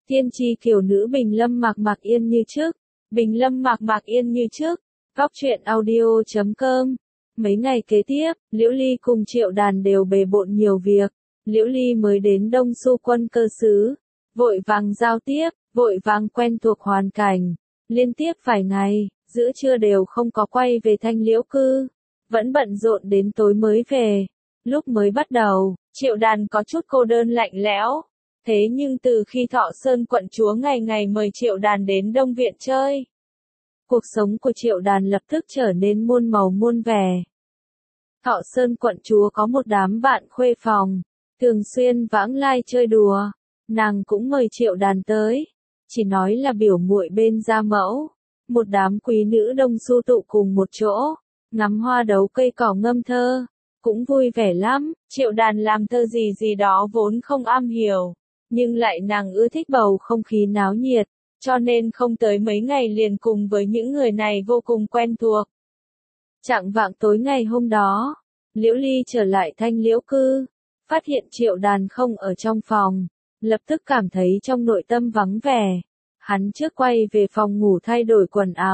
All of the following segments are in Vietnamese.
Tiên tri kiều nữ Bình Lâm mạc yên như trước. Bình Lâm mạc yên như trước. Góc truyện audio.com. Mấy ngày kế tiếp, Liễu Ly cùng Triệu Đàn đều bề bộn nhiều việc. Liễu Ly mới đến Đông Xu Quân cơ xứ, vội vàng giao tiếp, vội vàng quen thuộc hoàn cảnh. Liên tiếp vài ngày, giữa trưa đều không có quay về Thanh Liễu cư, vẫn bận rộn đến tối mới về. Lúc mới bắt đầu, Triệu Đàn có chút cô đơn lạnh lẽo. Thế nhưng từ khi Thọ Sơn quận chúa ngày ngày mời Triệu Đàn đến Đông Viện chơi, cuộc sống của Triệu Đàn lập tức trở nên muôn màu muôn vẻ. Thọ Sơn quận chúa có một đám bạn khuê phòng, thường xuyên vãng lai chơi đùa, nàng cũng mời Triệu Đàn tới, chỉ nói là biểu muội bên gia mẫu, một đám quý nữ Đông Du tụ cùng một chỗ, ngắm hoa đấu cây cỏ ngâm thơ, cũng vui vẻ lắm. Triệu Đàn làm thơ gì đó vốn không am hiểu, nhưng lại nàng ưa thích bầu không khí náo nhiệt, cho nên không tới mấy ngày liền cùng với những người này vô cùng quen thuộc. Chạng vạng tối ngày hôm đó, Liễu Ly trở lại Thanh Liễu cư, phát hiện Triệu Đàn không ở trong phòng, lập tức cảm thấy trong nội tâm vắng vẻ. Hắn trước quay về phòng ngủ thay đổi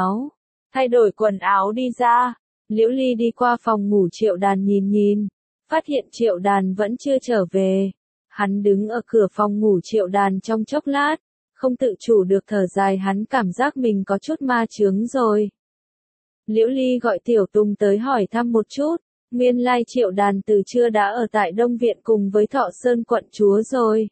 quần áo đi ra. Liễu Ly đi qua phòng ngủ Triệu Đàn nhìn, phát hiện Triệu Đàn vẫn chưa trở về. Hắn đứng ở cửa phòng ngủ Triệu Đàn trong chốc lát, không tự chủ được thở dài, hắn cảm giác mình có chút ma chướng rồi. Liễu Ly gọi Tiểu Tùng tới hỏi thăm một chút, nguyên lai Triệu Đàn từ trưa đã ở tại Đông Viện cùng với Thọ Sơn quận chúa rồi.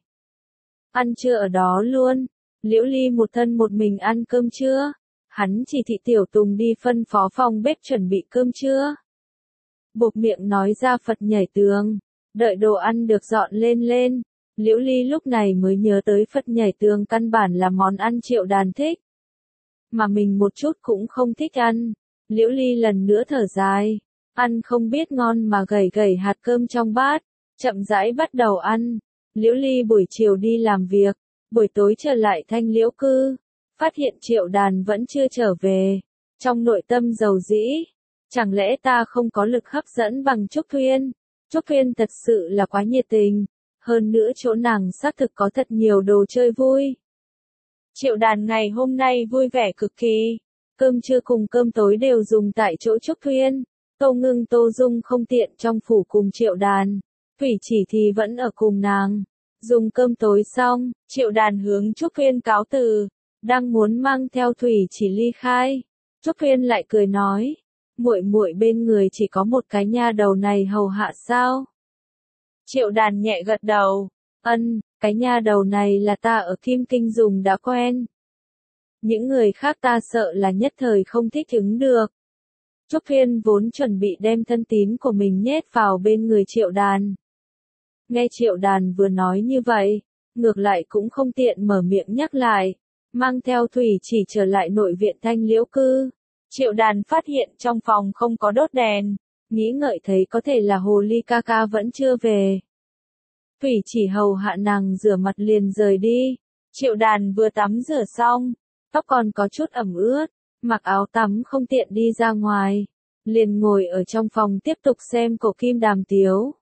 Ăn trưa ở đó luôn, Liễu Ly một thân một mình ăn cơm trưa, hắn chỉ thị Tiểu Tùng đi phân phó phòng bếp chuẩn bị cơm trưa. Buộc miệng nói ra Phật nhảy tường, đợi đồ ăn được dọn lên, Liễu Ly lúc này mới nhớ tới Phật nhảy tường căn bản là món ăn Triệu Đàn thích, mà mình một chút cũng không thích ăn. Liễu Ly lần nữa thở dài, ăn không biết ngon mà gẩy hạt cơm trong bát, chậm rãi bắt đầu ăn. Liễu Ly buổi chiều đi làm việc, buổi tối trở lại Thanh Liễu cư, phát hiện Triệu Đàn vẫn chưa trở về, trong nội tâm dầu dĩ, chẳng lẽ ta không có lực hấp dẫn bằng Trúc Thuyên? Trúc Thuyên thật sự là quá nhiệt tình, hơn nữa chỗ nàng xác thực có thật nhiều đồ chơi vui. Triệu Đàn ngày hôm nay vui vẻ cực kỳ, cơm trưa cùng cơm tối đều dùng tại chỗ Trúc Thuyên. Tô Ngưng Tô Dung không tiện trong phủ cùng Triệu Đàn, Thủy Chỉ thì vẫn ở cùng nàng. Dùng cơm tối xong, Triệu Đàn hướng Trúc Thuyên cáo từ, đang muốn mang theo Thủy Chỉ ly khai. Trúc Thuyên lại cười nói, muội bên người chỉ có một cái nha đầu này hầu hạ sao? Triệu Đàn nhẹ gật đầu, cái nha đầu này là ta ở Kim Kinh dùng đã quen. Những người khác ta sợ là nhất thời không thích ứng được. Trúc Thuyên vốn chuẩn bị đem thân tín của mình nhét vào bên người Triệu Đàn. Nghe Triệu Đàn vừa nói như vậy, ngược lại cũng không tiện mở miệng nhắc lại, mang theo Thủy Chỉ trở lại nội viện Thanh Liễu cư. Triệu Đàn phát hiện trong phòng không có đốt đèn, nghĩ ngợi thấy có thể là hồ ly ca ca vẫn chưa về. Thủy Chỉ hầu hạ nàng rửa mặt liền rời đi. Triệu Đàn vừa tắm rửa xong, tóc còn có chút ẩm ướt, mặc áo tắm không tiện đi ra ngoài, liền ngồi ở trong phòng tiếp tục xem Cổ Kim Đàm Tiếu.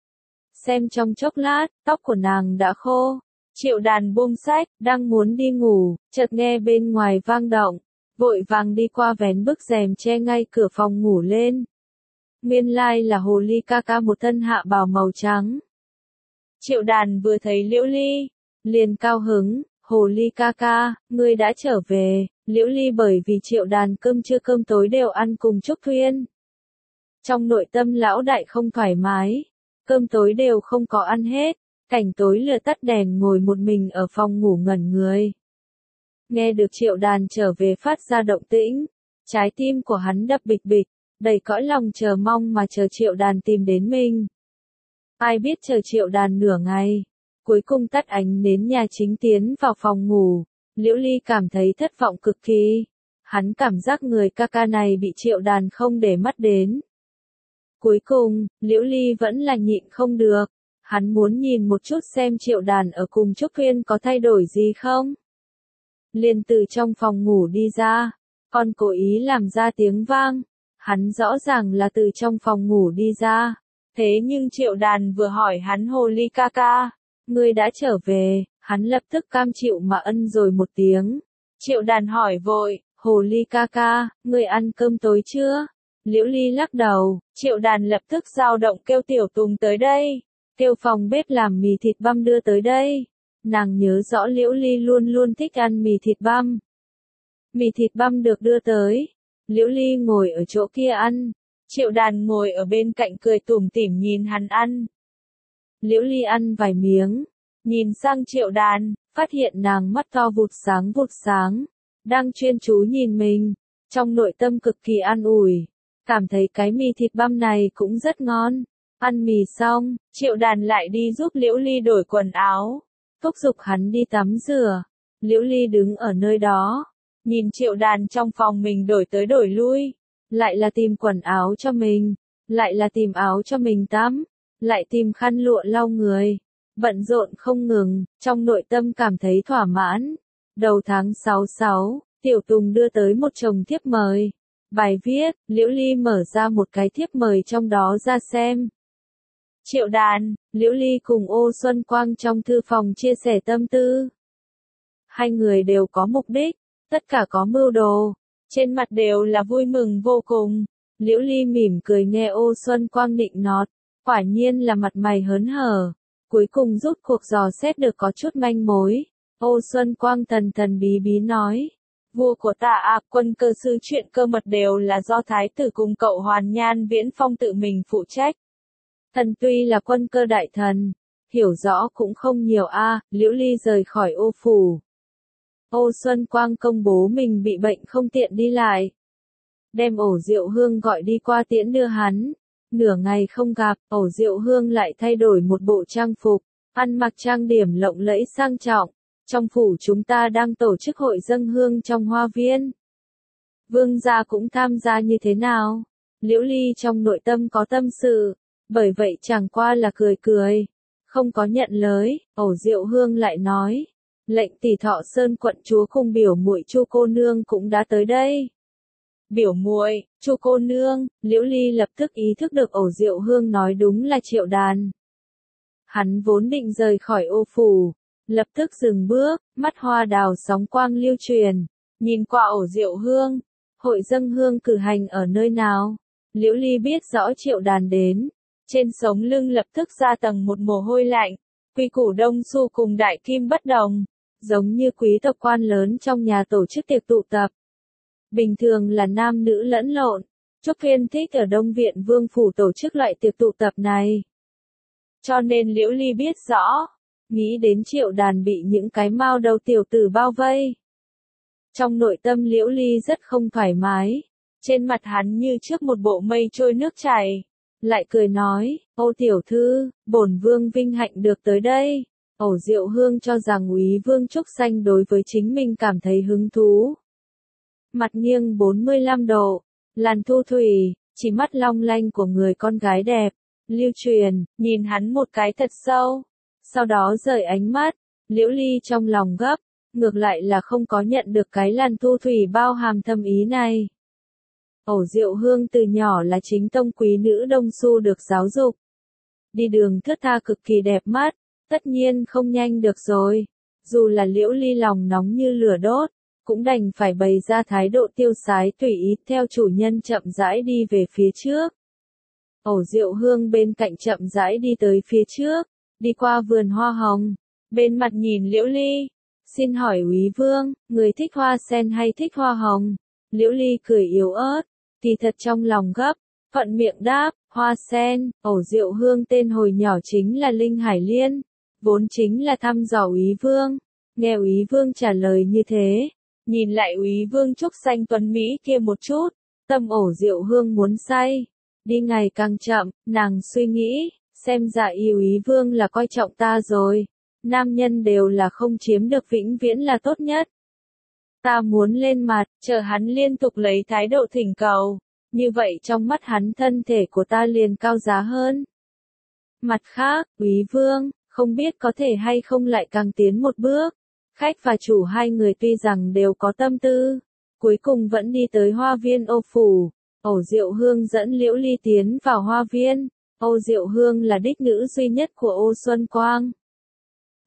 Xem trong chốc lát, tóc của nàng đã khô. Triệu Đàn buông sách, đang muốn đi ngủ, chợt nghe bên ngoài vang động, vội vàng đi qua vén bức rèm che ngay cửa phòng ngủ lên. Nguyên lai là hồ ly ca ca một thân hạ bào màu trắng. Triệu Đàn vừa thấy Liễu Ly, liền cao hứng, hồ ly ca ca, ngươi đã trở về. Liễu Ly bởi vì Triệu Đàn cơm trưa cơm tối đều ăn cùng Trúc Thuyên, trong nội tâm lão đại không thoải mái, cơm tối đều không có ăn hết, cảnh tối lửa tắt đèn ngồi một mình ở phòng ngủ ngẩn người. Nghe được Triệu Đàn trở về phát ra động tĩnh, trái tim của hắn đập bịch bịch, đầy cõi lòng chờ mong mà chờ Triệu Đàn tìm đến mình. Ai biết chờ Triệu Đàn nửa ngày, cuối cùng tắt ánh nến nhà chính tiến vào phòng ngủ. Liễu Ly cảm thấy thất vọng cực kỳ, hắn cảm giác người ca ca này bị Triệu Đàn không để mắt đến. Cuối cùng, Liễu Ly vẫn là nhịn không được, hắn muốn nhìn một chút xem Triệu Đàn ở cùng Trúc Thuyên có thay đổi gì không. Liền từ trong phòng ngủ đi ra, còn cố ý làm ra tiếng vang, hắn rõ ràng là từ trong phòng ngủ đi ra. Thế nhưng Triệu Đàn vừa hỏi hắn hồ ly ca ca, ngươi đã trở về, Hắn lập tức cam chịu mà ân rồi một tiếng. Triệu Đàn hỏi vội, Hồ Ly ca ca, ngươi ăn cơm tối chưa? Liễu Ly lắc đầu, Triệu Đàn lập tức dao động kêu Tiểu Tùng tới đây, kêu phòng bếp làm mì thịt băm đưa tới đây. Nàng nhớ rõ Liễu Ly luôn luôn thích ăn mì thịt băm. Mì thịt băm được đưa tới, Liễu Ly ngồi ở chỗ kia ăn, Triệu Đàn ngồi ở bên cạnh cười tủm tỉm nhìn hắn ăn. Liễu Ly ăn vài miếng, nhìn sang Triệu Đàn, phát hiện nàng mắt to vụt sáng, đang chuyên chú nhìn mình, trong nội tâm cực kỳ an ủi, cảm thấy cái mì thịt băm này cũng rất ngon. Ăn mì xong, Triệu Đàn lại đi giúp Liễu Ly đổi quần áo, thúc giục hắn đi tắm rửa. Liễu Ly đứng ở nơi đó, nhìn Triệu Đàn trong phòng mình đổi tới đổi lui, lại là tìm quần áo cho mình, lại là tìm áo cho mình tắm, lại tìm khăn lụa lau người, bận rộn không ngừng, trong nội tâm cảm thấy thỏa mãn. Đầu tháng 6, Tiểu Tùng đưa tới một chồng thiếp mời. Bài viết, Liễu Ly mở ra một cái thiếp mời trong đó ra xem. Triệu Đàn, Liễu Ly cùng Ô Xuân Quang trong thư phòng chia sẻ tâm tư. Hai người đều có mục đích, tất cả có mưu đồ, trên mặt đều là vui mừng vô cùng. Liễu Ly mỉm cười nghe Ô Xuân Quang nịnh nọt, quả nhiên là mặt mày hớn hở. Cuối cùng rút cuộc dò xét được có chút manh mối. Ô Xuân Quang thần bí bí nói, vua của ta Quân Cơ Sư chuyện cơ mật đều là do thái tử cùng cậu Hoàn Nhan Viễn Phong tự mình phụ trách. Thần tuy là Quân Cơ đại thần, hiểu rõ cũng không nhiều Liễu Ly rời khỏi Ô phủ. Ô Xuân Quang công bố mình bị bệnh không tiện đi lại, đem Ổ Diệu Hương gọi đi qua tiễn đưa hắn. Nửa ngày không gặp, Ổ Diệu Hương lại thay đổi một bộ trang phục, ăn mặc trang điểm lộng lẫy sang trọng. Trong phủ chúng ta đang tổ chức hội dâng hương trong hoa viên. Vương gia cũng tham gia như thế nào? Liễu Ly trong nội tâm có tâm sự, bởi vậy chẳng qua là cười, không có nhận lời. Ổ Diệu Hương lại nói, lệnh Tỷ Thọ Sơn quận chúa cùng biểu muội Chu cô nương cũng đã tới đây. Biểu muội, Chu cô nương, Liễu Ly lập tức ý thức được Ổ Diệu Hương nói đúng là Triệu Đàn. Hắn vốn định rời khỏi Ô phủ, lập tức dừng bước, mắt hoa đào sóng quang lưu truyền, nhìn qua Ổ Diệu Hương. Hội dâng hương cử hành ở nơi nào? Liễu Ly biết rõ Triệu Đàn đến, trên sống lưng lập tức ra tầng một mồ hôi lạnh. Quy củ Đông Xu cùng Đại Kim bất đồng, giống như quý tộc quan lớn trong nhà tổ chức tiệc tụ tập. Bình thường là nam nữ lẫn lộn, Trúc Phiên thích ở Đông Viện Vương phủ tổ chức loại tiệc tụ tập này. Cho nên Liễu Ly biết rõ, nghĩ đến Triệu Đàn bị những cái mao đầu tiểu tử bao vây. Trong nội tâm Liễu Ly rất không thoải mái, trên mặt hắn như trước một bộ mây trôi nước chảy, lại cười nói, Ô tiểu thư, bổn vương vinh hạnh được tới đây. Ổ Diệu Hương cho rằng Úy Vương Trúc Xanh đối với chính mình cảm thấy hứng thú. Mặt nghiêng 45 độ, làn thu thủy, chỉ mắt long lanh của người con gái đẹp, lưu truyền, nhìn hắn một cái thật sâu. Sau đó rời ánh mắt, Liễu Ly trong lòng gấp, ngược lại là không có nhận được cái làn thu thủy bao hàm thâm ý này. Ổ Diệu Hương từ nhỏ là chính tông quý nữ Đông Xu được giáo dục. Đi đường thướt tha cực kỳ đẹp mắt, tất nhiên không nhanh được rồi. Dù là Liễu Ly lòng nóng như lửa đốt, cũng đành phải bày ra thái độ tiêu sái tùy ý theo chủ nhân chậm rãi đi về phía trước. Ổ Diệu Hương bên cạnh chậm rãi đi tới phía trước, đi qua vườn hoa hồng, bên mặt nhìn Liễu Ly. Xin hỏi Úy Vương, người thích hoa sen hay thích hoa hồng? Liễu Ly cười yếu ớt, thì thật trong lòng gấp, thuận miệng đáp, hoa sen. Ổ Diệu Hương tên hồi nhỏ chính là Linh Hải Liên, vốn chính là thăm dò Úy Vương. Nghe Úy Vương trả lời như thế, nhìn lại Úy Vương Trúc Xanh tuấn Mỹ kia một chút, tâm Ổ Diệu Hương muốn say. Đi ngày càng chậm, nàng suy nghĩ, xem ra Úy Vương là coi trọng ta rồi. Nam nhân đều là không chiếm được vĩnh viễn là tốt nhất. Ta muốn lên mặt, chờ hắn liên tục lấy thái độ thỉnh cầu, như vậy trong mắt hắn thân thể của ta liền cao giá hơn. Mặt khác, Úy Vương, không biết có thể hay không lại càng tiến một bước. Khách và chủ hai người tuy rằng đều có tâm tư, cuối cùng vẫn đi tới hoa viên Ô phủ. Ổ Diệu Hương dẫn Liễu Ly tiến vào hoa viên. Ô Diệu Hương là đích nữ duy nhất của Ô Xuân Quang.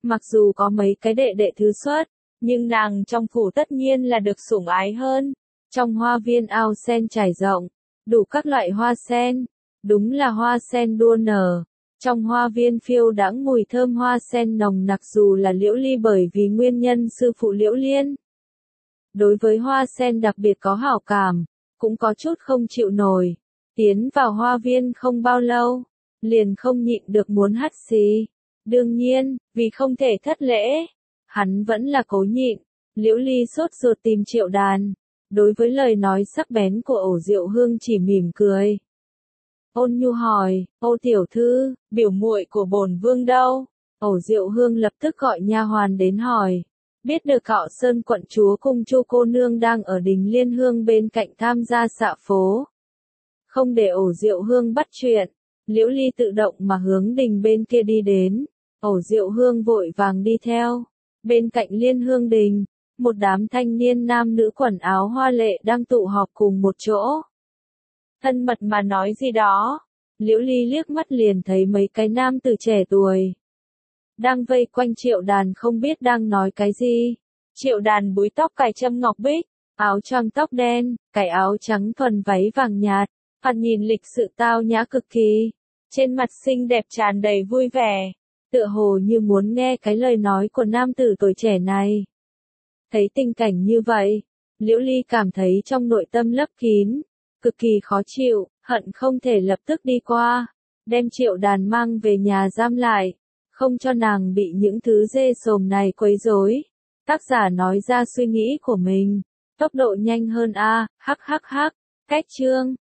Mặc dù có mấy cái đệ đệ thứ xuất, nhưng nàng trong phủ tất nhiên là được sủng ái hơn. Trong hoa viên ao sen trải rộng, đủ các loại hoa sen, đúng là hoa sen đua nở. Trong hoa viên phiêu đãng mùi thơm hoa sen nồng nặc dù là Liễu Ly bởi vì nguyên nhân sư phụ Liễu Liên. Đối với hoa sen đặc biệt có hảo cảm, cũng có chút không chịu nổi. Tiến vào hoa viên không bao lâu, liền không nhịn được muốn hắt xì. Đương nhiên, vì không thể thất lễ, hắn vẫn là cố nhịn. Liễu Ly sốt ruột tìm Triệu Đàn. Đối với lời nói sắc bén của Ổ Diệu Hương chỉ mỉm cười. Ôn nhu hỏi, Ô tiểu thư, biểu muội của bổn vương đâu? Ổ Diệu Hương lập tức gọi nha hoàn đến hỏi. Biết được Cọ Sơn quận chúa cùng Chu cô nương đang ở đình Liên Hương bên cạnh tham gia xạ phố. Không để Ổ Diệu Hương bắt chuyện, Liễu Ly tự động mà hướng đình bên kia đi đến. Ổ Diệu Hương vội vàng đi theo. Bên cạnh Liên Hương đình, một đám thanh niên nam nữ quần áo hoa lệ đang tụ họp cùng một chỗ. Thân mật mà nói gì đó. Liễu Ly liếc mắt liền thấy mấy cái nam tử trẻ tuổi đang vây quanh Triệu Đàn không biết đang nói cái gì. Triệu Đàn búi tóc cài châm ngọc bích, áo choàng tóc đen, cài áo trắng thuần váy vàng nhạt, thoạt nhìn lịch sự tao nhã cực kỳ. Trên mặt xinh đẹp tràn đầy vui vẻ, tựa hồ như muốn nghe cái lời nói của nam tử tuổi trẻ này. Thấy tình cảnh như vậy, Liễu Ly cảm thấy trong nội tâm lấp kín, cực kỳ khó chịu, hận không thể lập tức đi qua, đem Triệu Đàn mang về nhà giam lại, không cho nàng bị những thứ dê sồm này quấy rối. Tác giả nói ra suy nghĩ của mình, tốc độ nhanh hơn a, hắc hắc hắc, cách chương.